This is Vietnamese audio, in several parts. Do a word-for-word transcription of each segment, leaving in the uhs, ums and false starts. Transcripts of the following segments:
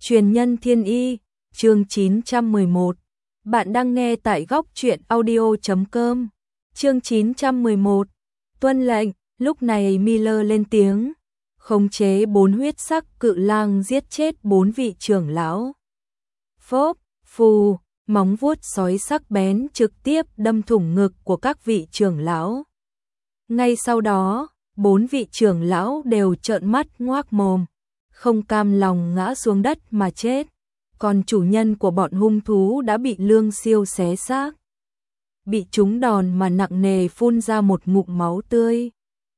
Truyền nhân thiên y, chương chín trăm mười một. Bạn đang nghe tại góc truyện audio chấm com. Chương chín trăm mười một. Tuân lệnh, lúc này Miller lên tiếng, khống chế bốn huyết sắc cự lang giết chết bốn vị trưởng lão. Phốp, phù, móng vuốt sói sắc bén trực tiếp đâm thủng ngực của các vị trưởng lão. Ngay sau đó, bốn vị trưởng lão đều trợn mắt ngoác mồm, không cam lòng ngã xuống đất mà chết, còn chủ nhân của bọn hung thú đã bị Lương Siêu xé xác, bị trúng đòn mà nặng nề phun ra một ngụm máu tươi.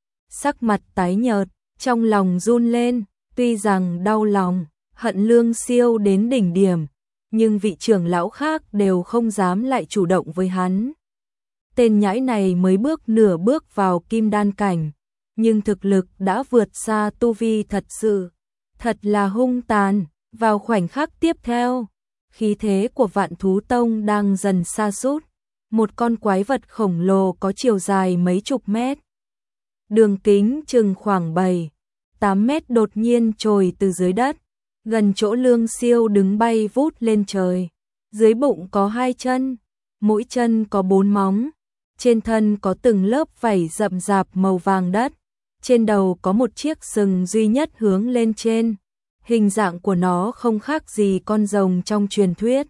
Sắc mặt tái nhợt, trong lòng run lên, tuy rằng đau lòng, hận Lương Siêu đến đỉnh điểm, nhưng vị trưởng lão khác đều không dám lại chủ động với hắn. Tên nhãi này mới bước nửa bước vào kim đan cảnh, nhưng thực lực đã vượt xa tu vi thật sự, thật là hung tàn. Vào khoảnh khắc tiếp theo, khí thế của Vạn Thú Tông đang dần sa sút, một con quái vật khổng lồ có chiều dài mấy chục mét, đường kính chừng khoảng bảy, tám mét đột nhiên trồi từ dưới đất, gần chỗ Lương Siêu đứng bay vút lên trời. Dưới bụng có hai chân, mỗi chân có bốn móng, trên thân có từng lớp vảy rậm rạp màu vàng đất, trên đầu có một chiếc sừng duy nhất hướng lên trên. Hình dạng của nó không khác gì con rồng trong truyền thuyết.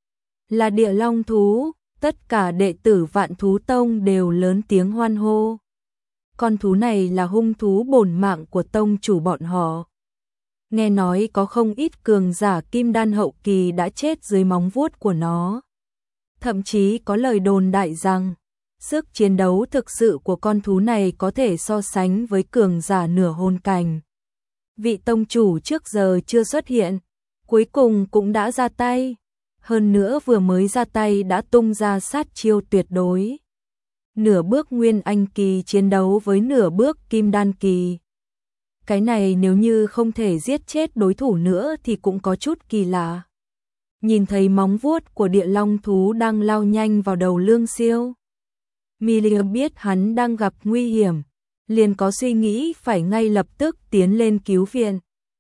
Là địa long thú, tất cả đệ tử Vạn Thú Tông đều lớn tiếng hoan hô. Con thú này là hung thú bổn mạng của tông chủ bọn họ. Nghe nói có không ít cường giả kim đan hậu kỳ đã chết dưới móng vuốt của nó. Thậm chí có lời đồn đại rằng, sức chiến đấu thực sự của con thú này có thể so sánh với cường giả nửa hồn cảnh. Vị tông chủ trước giờ chưa xuất hiện, cuối cùng cũng đã ra tay, hơn nữa vừa mới ra tay đã tung ra sát chiêu tuyệt đối. Nửa bước nguyên anh kỳ chiến đấu với nửa bước kim đan kỳ. Cái này nếu như không thể giết chết đối thủ nữa thì cũng có chút kỳ lạ. Nhìn thấy móng vuốt của địa long thú đang lao nhanh vào đầu Lương Siêu, Miller biết hắn đang gặp nguy hiểm, liền có suy nghĩ phải ngay lập tức tiến lên cứu viện.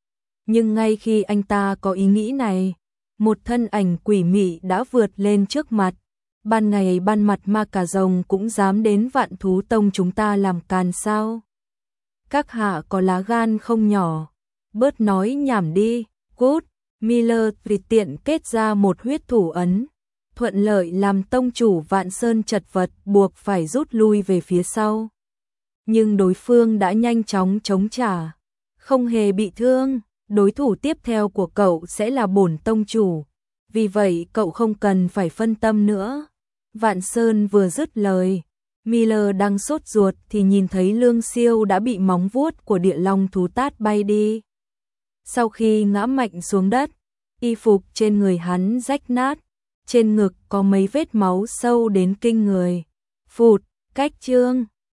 Nhưng ngay khi anh ta có ý nghĩ này, một thân ảnh quỷ mị đã vượt lên trước mặt. Ban ngày ban mặt ma cà rồng cũng dám đến Vạn Thú Tông chúng ta làm càn sao? Các hạ có lá gan không nhỏ, bớt nói nhảm đi. Cút. Miller tùy tiện kết ra một huyết thủ ấn, thuận lợi làm tông chủ Vạn Sơn chật vật buộc phải rút lui về phía sau. Nhưng đối phương đã nhanh chóng chống trả, không hề bị thương. Đối thủ tiếp theo của cậu sẽ là bổn tông chủ, vì vậy cậu không cần phải phân tâm nữa. Vạn Sơn vừa dứt lời, Miller đang sốt ruột thì nhìn thấy Lương Siêu đã bị móng vuốt của địa long thú tát bay đi. Sau khi ngã mạnh xuống đất, y phục trên người hắn rách nát, trên ngực có mấy vết máu sâu đến kinh người. Phụt, cách chương.